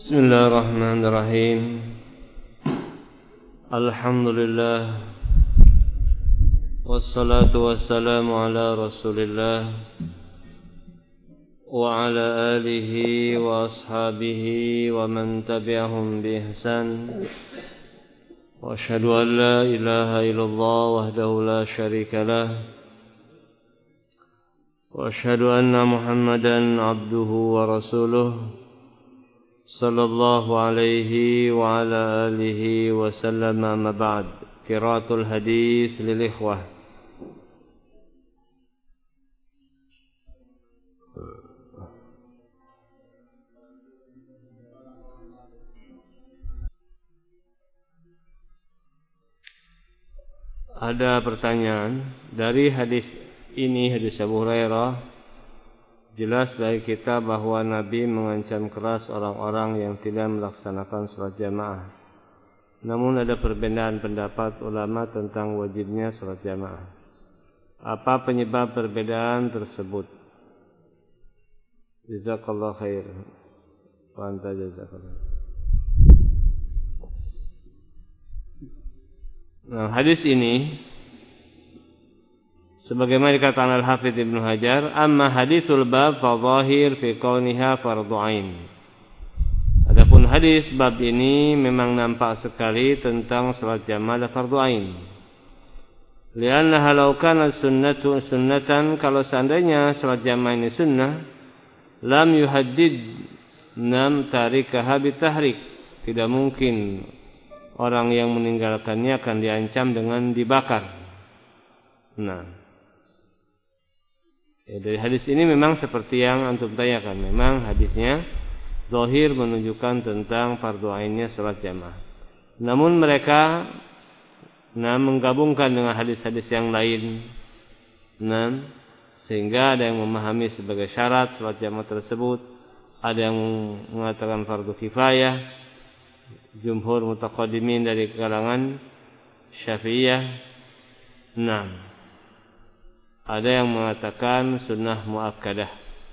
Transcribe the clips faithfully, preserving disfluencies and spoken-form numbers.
Bismillahirrahmanirrahim. Alhamdulillah, wassalatu wassalamu ala Rasulillah wa ala alihi wa ashabihi wa man tabi'ahum bi ihsan. Wa asyhadu an la ilaha illallah wahdahu la syarika lah, wa asyhadu anna Muhammadan abduhu wa rasuluh sallallahu alaihi wa ala alihi wa sallam. Amma ba'd. Qiraatul hadis lil ikhwah. Ada pertanyaan dari hadis ini, hadis Abu Hurairah. Jelas bagi kita bahwa Nabi mengancam keras orang-orang yang tidak melaksanakan salat jamaah. Namun ada perbedaan pendapat ulama tentang wajibnya salat jamaah. Apa penyebab perbedaan tersebut? Jazakallahu khair. Wa anta jazakallahu. Nah, hadis ini sebagaimana dikatakan Al-Hafidz Ibnu Hajar, amma hadisul bab fa zahir fi kauniha fardhu ain. Adapun hadis bab ini memang nampak sekali tentang salat jamaah fardhu ain. Lianna law kana sunnatu sunnatan, kalau seandainya salat jamaah ini sunnah, lam yuhaddid nam tarikaha bitahrik. Tidak mungkin orang yang meninggalkannya akan diancam dengan dibakar. Nah, ya, dari hadis ini memang seperti yang antum tanyakan, memang hadisnya zahir menunjukkan tentang fardu ainnya salat jamaah. Namun mereka nah menggabungkan dengan hadis-hadis yang lain, nah sehingga ada yang memahami sebagai syarat salat jamaah tersebut, ada yang mengatakan fardu kifayah. Jumhur mutaqaddimin dari kalangan Syafi'iyah, nah ada yang mengatakan sunnah muakkadah.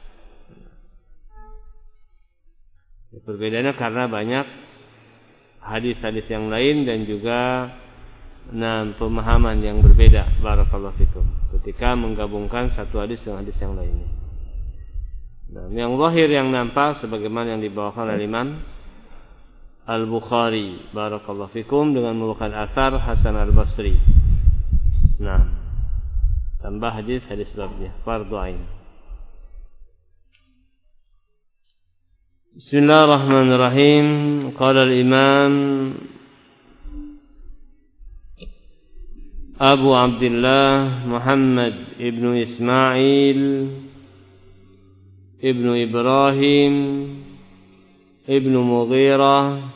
Perbedaannya karena banyak hadis-hadis yang lain dan juga nah, pemahaman yang berbeda. Barakallahu fikum. Ketika menggabungkan satu hadis dengan hadis yang lainnya. Nah, yang zahir yang nampak sebagaimana yang dibawakan oleh Imam Al-Bukhari, barakallahu fikum, dengan membawakan asar Hasan Al-Basri. Nah, tambah hadis hadis babnya fardhu ain. Bismillahirrahmanirrahim. Qala al-Imam Abu Abdullah Muhammad ibnu Ismail ibnu Ibrahim ibnu Mughirah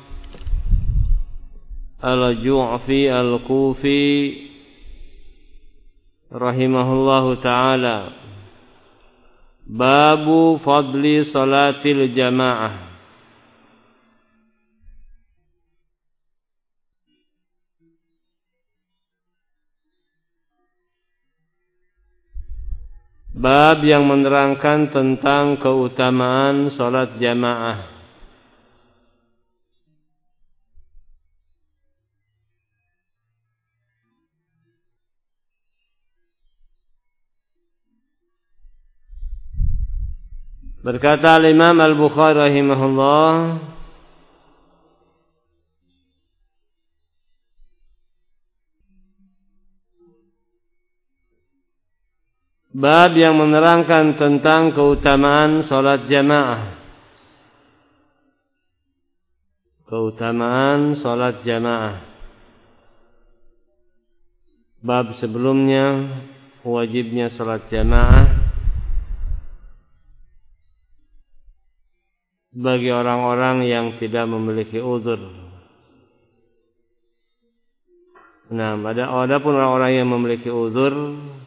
al-Ju'fi al-Kufi rahimahullahu ta'ala, babu fadli salatil jamaah. Bab yang menerangkan tentang keutamaan salat jamaah. Berkata Imam Al-Bukhari rahimahullah, bab yang menerangkan tentang keutamaan salat jamaah. Keutamaan salat jamaah. Bab sebelumnya wajibnya salat jamaah bagi orang-orang yang tidak memiliki uzur. Nah, ada adapun orang-orang yang memiliki uzur,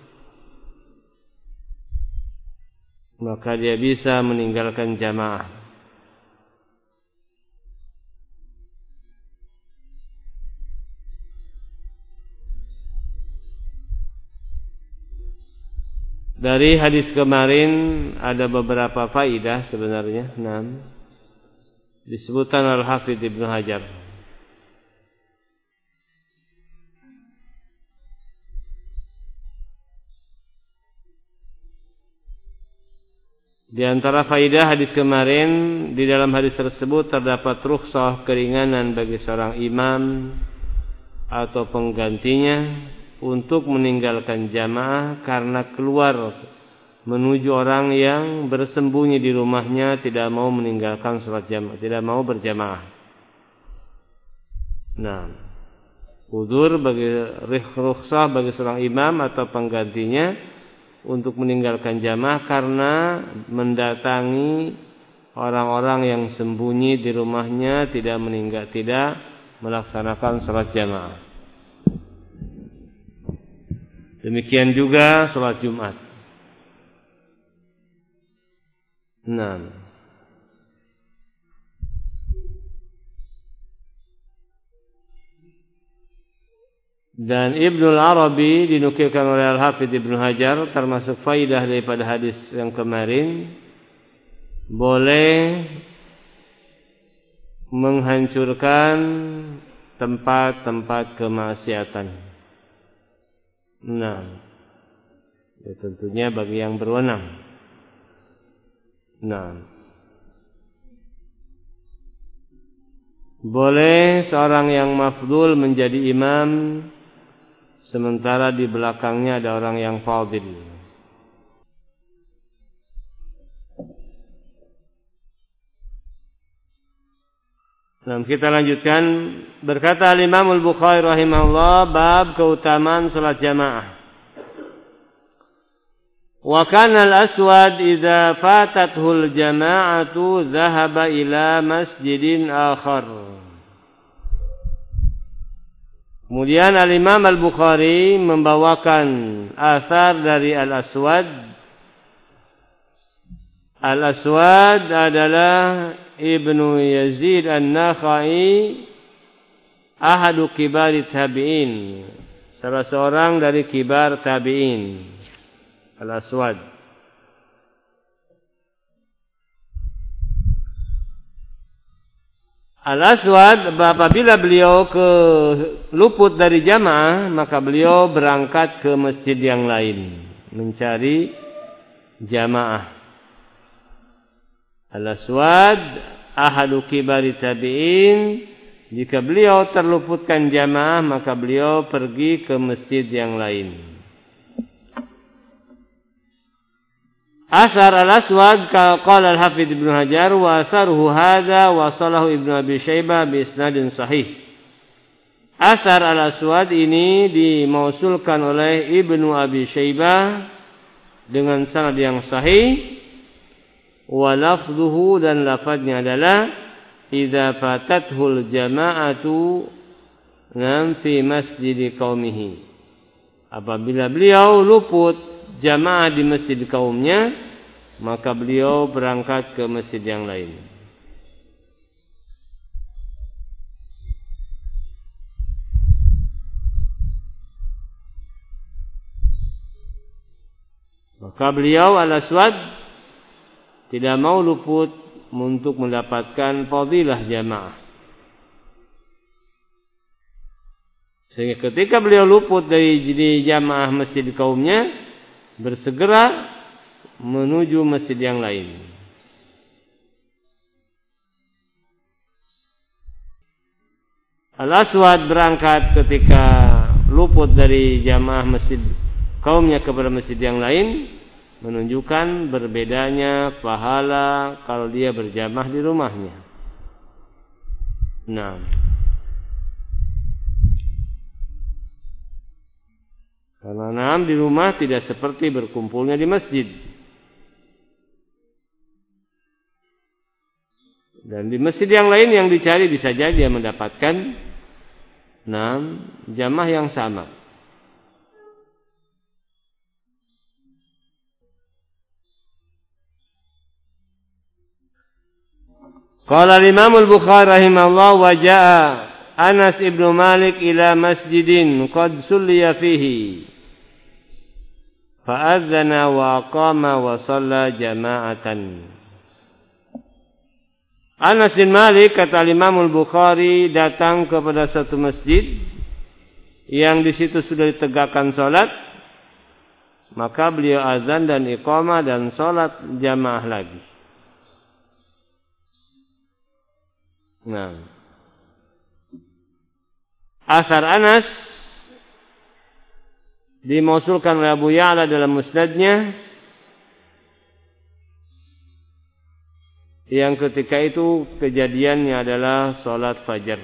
maka dia bisa meninggalkan jamaah. Dari hadis kemarin ada beberapa faidah sebenarnya. Nah, disebutkan Al-Hafidz Ibnu Hajar. Di antara faidah hadis kemarin, di dalam hadis tersebut terdapat rukhsah keringanan bagi seorang imam atau penggantinya untuk meninggalkan jamaah karena keluar menuju orang yang bersembunyi di rumahnya tidak mau meninggalkan salat jamaah, tidak mau berjamaah. Nah, udzur bagi rukhsah bagi seorang imam atau penggantinya untuk meninggalkan jamaah karena mendatangi orang-orang yang sembunyi di rumahnya tidak meninggal tidak melaksanakan salat jamaah. Demikian juga salat Jumat. Nah, dan Ibnul Arabi dinukilkan oleh Al-Hafidz Ibnu Hajar termasuk faidah daripada hadis yang kemarin, boleh menghancurkan tempat-tempat kemaksiatan. Nah, ya tentunya bagi yang berwenang. Nah, boleh seorang yang mafdul menjadi imam sementara di belakangnya ada orang yang fadil. Nah, kita lanjutkan. Berkata Imam Al-Bukhari rahimahullah, bab keutamaan salat jamaah. Wa kana al-aswad idza fatathu al-jama'atu dhahaba ila masjidin akhar. Kemudian Al-Imam Al-Bukhari membawakan asar dari Al-Aswad. Al-Aswad adalah Ibnu Yazid An-Nakhai, ahadu kibari tabi'in, salah seorang dari kibar tabi'in. Al-Aswad. Al-Aswad apabila beliau ke luput dari jamaah, maka beliau berangkat ke masjid yang lain mencari jamaah. Al-Aswad ahadu kibari tabi'in, jika beliau terluputkan jamaah maka beliau pergi ke masjid yang lain. Asar Al-Aswad qala Al-Hafidz Ibnu Hajar wa asaruhu hadza wa salahu Ibnu Abi Syaibah bi isnadin sahih. Asar Al-Aswad ini dimausulkan oleh Ibnu Abi Syaibah dengan sanad yang sahih. Wa lafdhuhu, dan lafadznya adalah idza fatathul jama'atu nam fi masjid qaumihi. Apabila beliau luput jamaah di masjid kaumnya, maka beliau berangkat ke masjid yang lain. Maka beliau Al-Aswad tidak mau luput untuk mendapatkan fadilah jamaah. Sehingga ketika beliau luput dari jamaah masjid kaumnya, bersegera menuju masjid yang lain. Al-Aswad berangkat ketika luput dari jamaah masjid kaumnya kepada masjid yang lain, menunjukkan berbedanya pahala kalau dia berjamaah di rumahnya. Nah, karena nam di rumah tidak seperti berkumpulnya di masjid. Dan di masjid yang lain yang dicari bisa jadi dia mendapatkan nam jamaah yang sama. Qala al-Imam Al-Bukhari rahimahullah, wa jaa Anas ibnu Malik ila masjidin qad sulliya fihi fa'adzana wa aqama wa shalla jama'atan. Anas bin Malik, kata Imam Al-Bukhari, datang kepada satu masjid yang di situ sudah ditegakkan salat, maka beliau azan dan iqamah dan salat jamaah lagi. Nah, asar Anas dimausulkan oleh Abu Ya'la dalam musnadnya, yang ketika itu kejadiannya adalah salat fajar.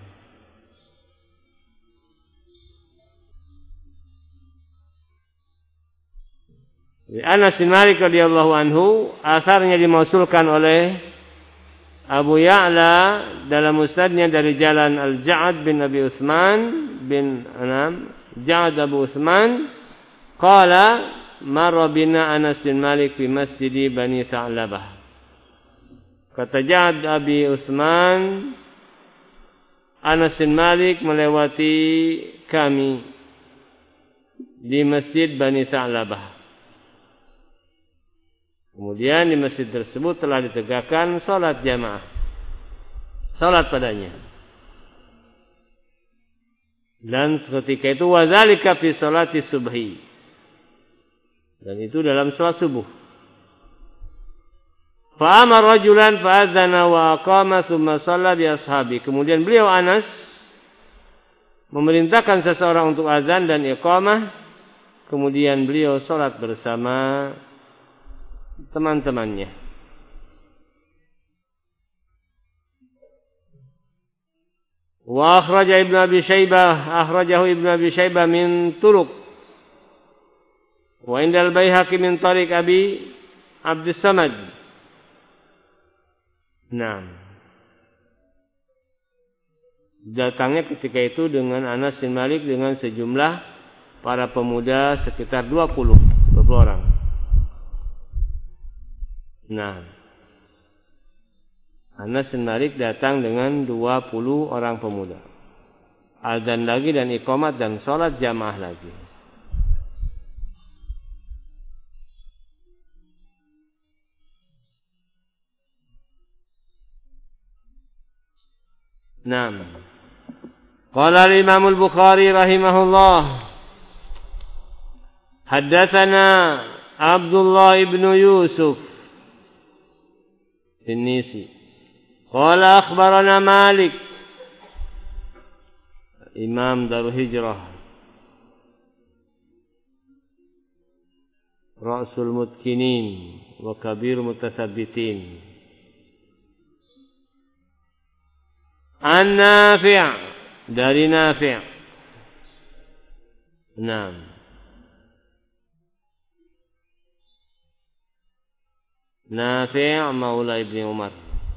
Anas bin Malik radhiyallahu anhu, asarnya dimausulkan oleh Abu Ya'la dalam musnadnya dari jalan Al-Ja'ad bin Abi Utsman bin Anam, Ja'ad Abu Utsman, qala marra bina Anas bin Malik fi masjidi Bani Tha'labah. Kata Ja'ad Abi Utsman, Anas bin Malik melewati kami di masjid Bani Tha'labah. Kemudian di masjid tersebut telah ditegakkan salat jamaah, salat padanya. Dan ketika itu wazalika fi salati subhi, dan itu dalam salat subuh. Fa amara rajulan fa adzana wa aqama tsumma shalla bi ashabi. Kemudian beliau Anas memerintahkan seseorang untuk azan dan iqamah, kemudian beliau salat bersama teman-temannya. Wa akhraja Ibnu Abi Syaibah, akhrajahu Ibnu Abi Syaibah min turuq. Wa indal Baihaqi min tariq Abi Abdus Samad. Nah, datangnya ketika itu dengan Anas bin Malik dengan sejumlah para pemuda sekitar dua puluh orang. Nah, Anas bin Malik datang dengan dua puluh orang pemuda. Azan lagi dan iqamat dan salat jamaah lagi. Naam. Qala al-Imam al-Bukhari rahimahullah, haddatsana Abdullah ibn Yusuf Tinisi. Qala akhbarana Malik, Imam Darul Hijrah, Ra'sul Mutkinin wa Kabir Mutasabbitin. An Nafi', dari Nafi'. Naam. Nafi' maula Ibnu Umar.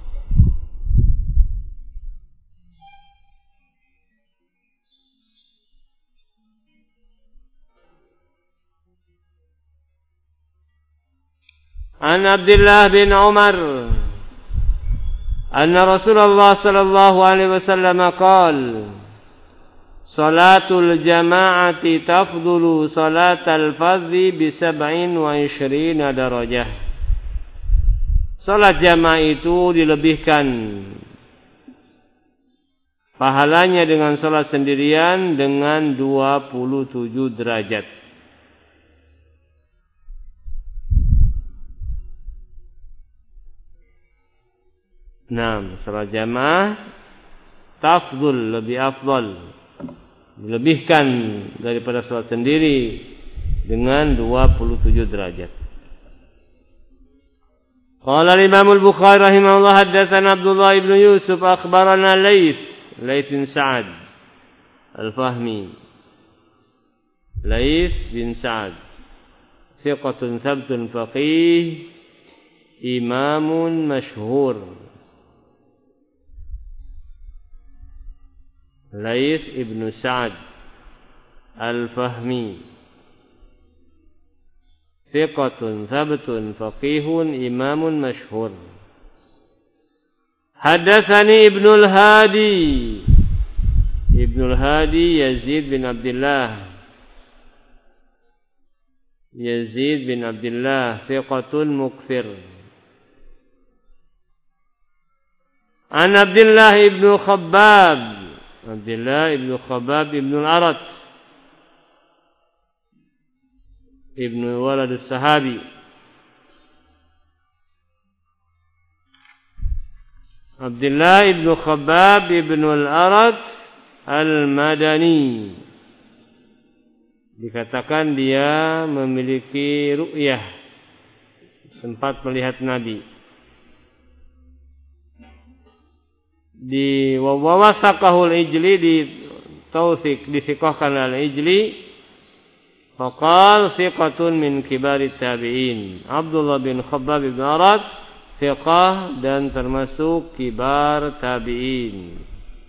An Abdullah bin Umar anna Rasulullah sallallahu alaihi wasallam qala salatul jama'ati tafdulu salatal fardhi bi sab'in wa ishrina darajah. Salat jamaah itu dilebihkan pahalanya dengan salat sendirian dengan dua puluh tujuh derajat. Nah, salat jamaah tafdhul, lebih afdal, dilebihkan daripada salat sendiri dengan dua puluh tujuh derajat. Qala al-Imam al-Bukhari rahimahullah, haddatsana Abdullah ibn Yusuf akhbarana Laits, Laits bin Sa'ad al-Fahmi. Laits bin Sa'ad thiqatun thabtun faqih imamun masyhur. Laits ibn Sa'ad al-Fahmi thiqatun thabtun faqihun imamun masyhur. Haddatsani Ibnul Hadi, Ibnul Hadi Yazid bin Abdullah, Yazid bin Abdullah thiqatun mukfir. An Abdullah ibn Khabbab, Abdullah ibn Khabbab ibn al-Arat, ibn walad as-sahabi. Abdullah ibn Khabbab ibn al-Arat al-Madani. Dikatakan dia memiliki ru'yah, sempat melihat Nabi. Di wawasaqahul Ijli, di tauthik, disikohkan al-Ijli. Faqal thiqatun min kibari tabi'in. Abdullah bin Khabbab ibn Arat thiqah dan termasuk kibar tabi'in.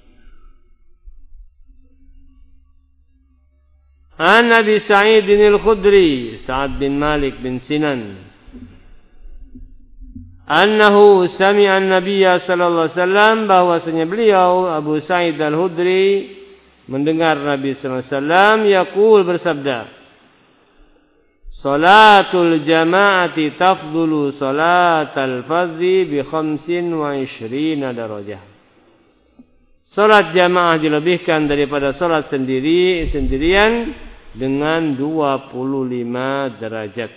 An Abi Sa'id al-Khudri, Sa'ad bin Malik bin Sinan, annahu sami'a an-nabiy sallallahu alaihi wasallam, bahwasanya beliau Abu Sa'id al-Khudri mendengar Nabi sallallahu alaihi wasallam yaqul, bersabda, salatul jama'ati tafdulu salatal fardhi bi khamsin wa ishrina darajah. Salat jamaah dilebihkan daripada salat sendiri sendirian dengan dua puluh lima derajat.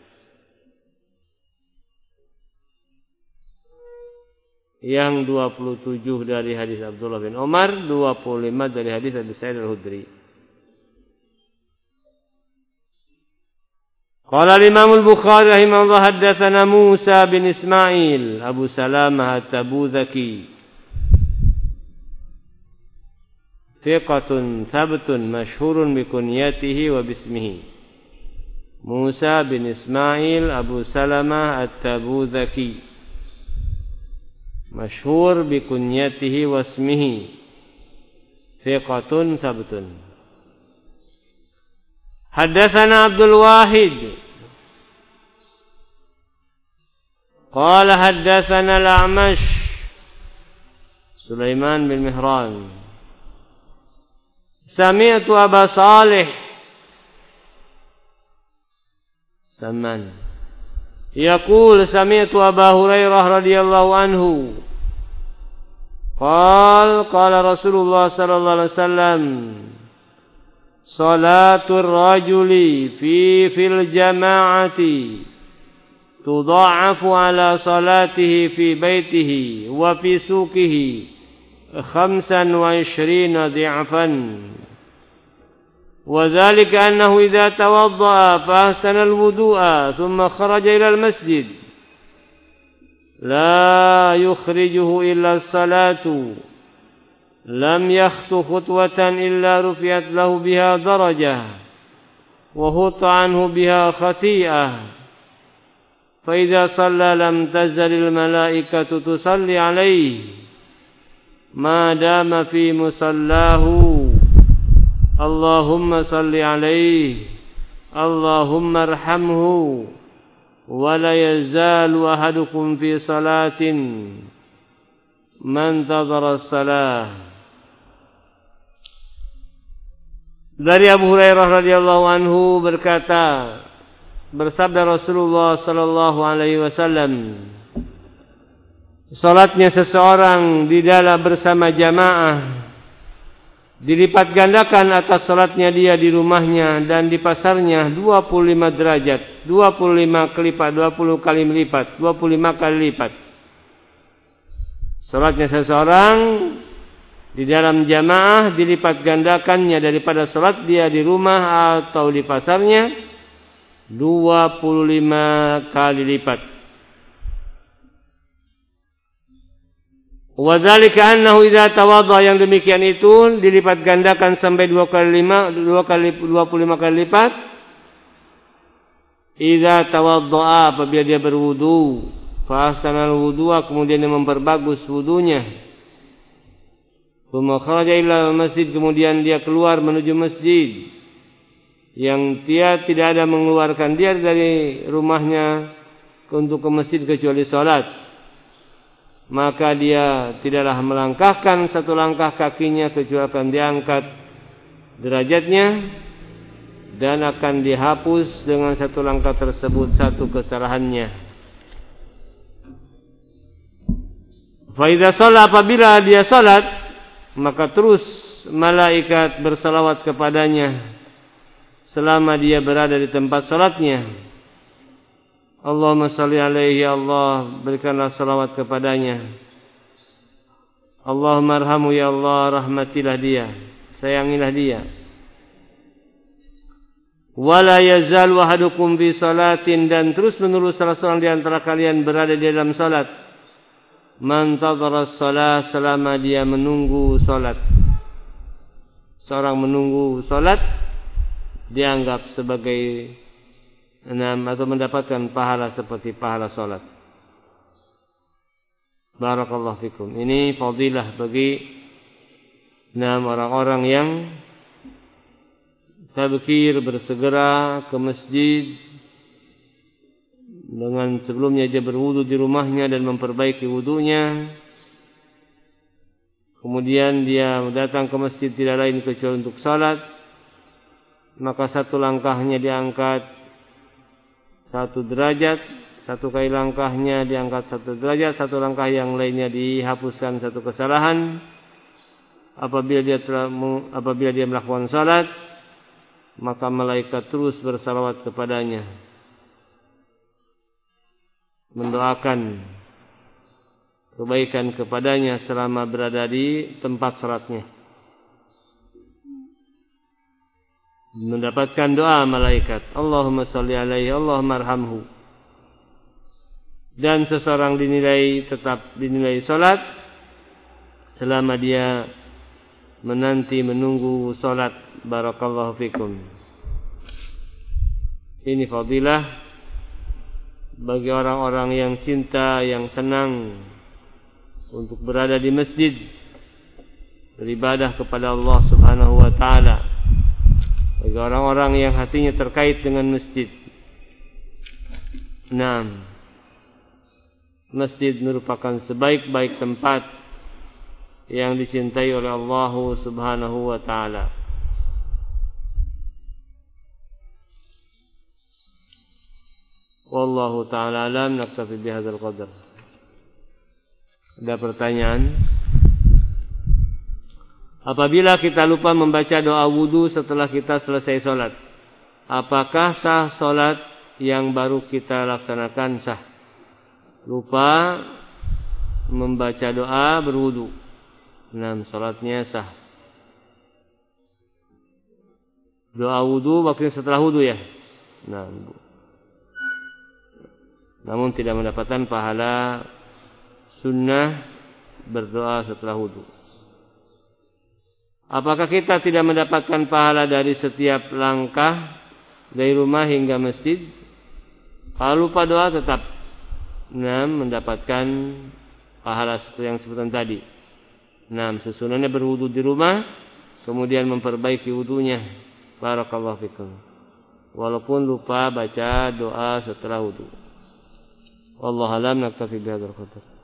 Yang dua puluh tujuh dari hadis Abdullah bin Umar, dua puluh lima dari hadis Abu Sa'id al-Khudri. Qala al-Imam al-Bukhari rahimahullah, haddatsana Musa bin Ismail Abu Salamah at-Tabuzaki, thiqatun thabtun masyhurun bi kunyatihi wa bismihi. Musa bin Ismail Abu Salamah at-Tabuzaki, masyhur bi kunyatihi wa ismihi, thiqatun thabtun. Haddatsana Abdul Wahid qala haddatsana al-A'mash Sulaiman bin Mihran, sami'tu Aba Salih Saman yaqul sami'tu Aba Hurairah radhiyallahu anhu qala qala Rasulullah sallallahu alaihi wasallam, salatul rajuli fi fil jama'ati tudha'afu ala salatihi fi baitihi wa fi suqihi khamsan wa ishrina dhi'fan. وذلك أنه إذا توضأ فأحسن الوضوء ثم خرج إلى المسجد لا يخرجه إلا الصلاة لم يخط خطوة إلا رفعت له بها درجة وهط عنه بها خطيئة فإذا صلى لم تزل الملائكة تصلي عليه ما دام في مصلاه اللهم صل عليه اللهم ارحمه ولا يزال أحدكم في صلاة ما انتظر الصلاة. Dari Abu Hurairah radhiyallahu anhu berkata, bersabda Rasulullah sallallahu alaihi wasallam, salatnya seseorang di dalam bersama jamaah dilipat gandakan atas salatnya dia di rumahnya dan di pasarnya dua puluh lima derajat, dua puluh lima kelipat, dua puluh kali lipat, dua puluh lima kali lipat. Salatnya seseorang di dalam jamaah dilipat gandakannya daripada salat dia di rumah atau di pasarnya dua puluh lima kali lipat. Wa dzalika annahu idza tawadda, yang demikian itu dilipat gandakan sampai dua kali lima, dua kali dua puluh lima kali lipat. Idza tawadda, apabila dia berwudu, fa ahsanal wudu'a, kemudian dia memperbagus wudunya. Tsumma kharaja ila masjid, kemudian dia keluar menuju masjid, yang dia tidak ada mengeluarkan dia dari rumahnya untuk ke masjid kecuali salat. Maka dia tidaklah melangkahkan satu langkah kakinya kecuali akan diangkat derajatnya dan akan dihapus dengan satu langkah tersebut satu kesalahannya. Fa idza shalla, apabila dia salat, maka terus malaikat bersalawat kepadanya selama dia berada di tempat salatnya. Allahumma shalli alaihi, ya Allah berikanlah salawat kepadanya. Allahumma arhamhu, ya Allah rahmatilah dia, sayangilah dia. Wala yazal wahadukum fi salatin, dan terus menerus salah seorang di antara kalian berada di dalam salat. Man tadhara shalah, selama dia menunggu salat. Seorang menunggu salat dianggap sebagai enam atau mendapatkan pahala seperti pahala salat. Barakallahu fikum. Ini fadilah bagi enam orang-orang yang tabkir, bersegera ke masjid dengan sebelumnya dia berwudu di rumahnya dan memperbaiki wudunya. Kemudian dia datang ke masjid tidak lain kecuali untuk salat. Maka satu langkahnya diangkat satu derajat, satu kali langkahnya diangkat satu derajat, satu langkah yang lainnya dihapuskan satu kesalahan. Apabila dia telah, apabila dia melakukan salat, maka malaikat terus bersalawat kepadanya, mendoakan kebaikan kepadanya selama berada di tempat salatnya. Mendapatkan doa malaikat, Allahumma shalli alaihi, Allahumma arhamhu. Dan seseorang dinilai tetap dinilai salat selama dia menanti menunggu salat. Barakallahu fikum. Ini fadilah bagi orang-orang yang cinta, yang senang untuk berada di masjid, beribadah kepada Allah Subhanahu wa taala. Bagi orang-orang yang hatinya terkait dengan masjid. Naam. Masjid merupakan sebaik-baik tempat yang dicintai oleh Allah Subhanahu wa taala. Wallahu ta'ala alam, naktafi bihadzal qadar. Ada pertanyaan? Apabila kita lupa membaca doa wudu setelah kita selesai sholat, apakah sah sholat yang baru kita laksanakan sah? Lupa membaca doa berwudu, nah sholatnya sah. Doa wudu waktu setelah wudu ya. Nah, namun tidak mendapatkan pahala sunnah berdoa setelah wudu. Apakah kita tidak mendapatkan pahala dari setiap langkah dari rumah hingga masjid? Kalau lupa doa tetap nah, mendapatkan pahala seperti yang sebutan tadi. Nah, susunannya berwudu di rumah, kemudian memperbaiki wudunya. Barakallahu fikum. Walaupun lupa baca doa setelah wudu. Wallahu a'lam, naktafi bihadzal qadar.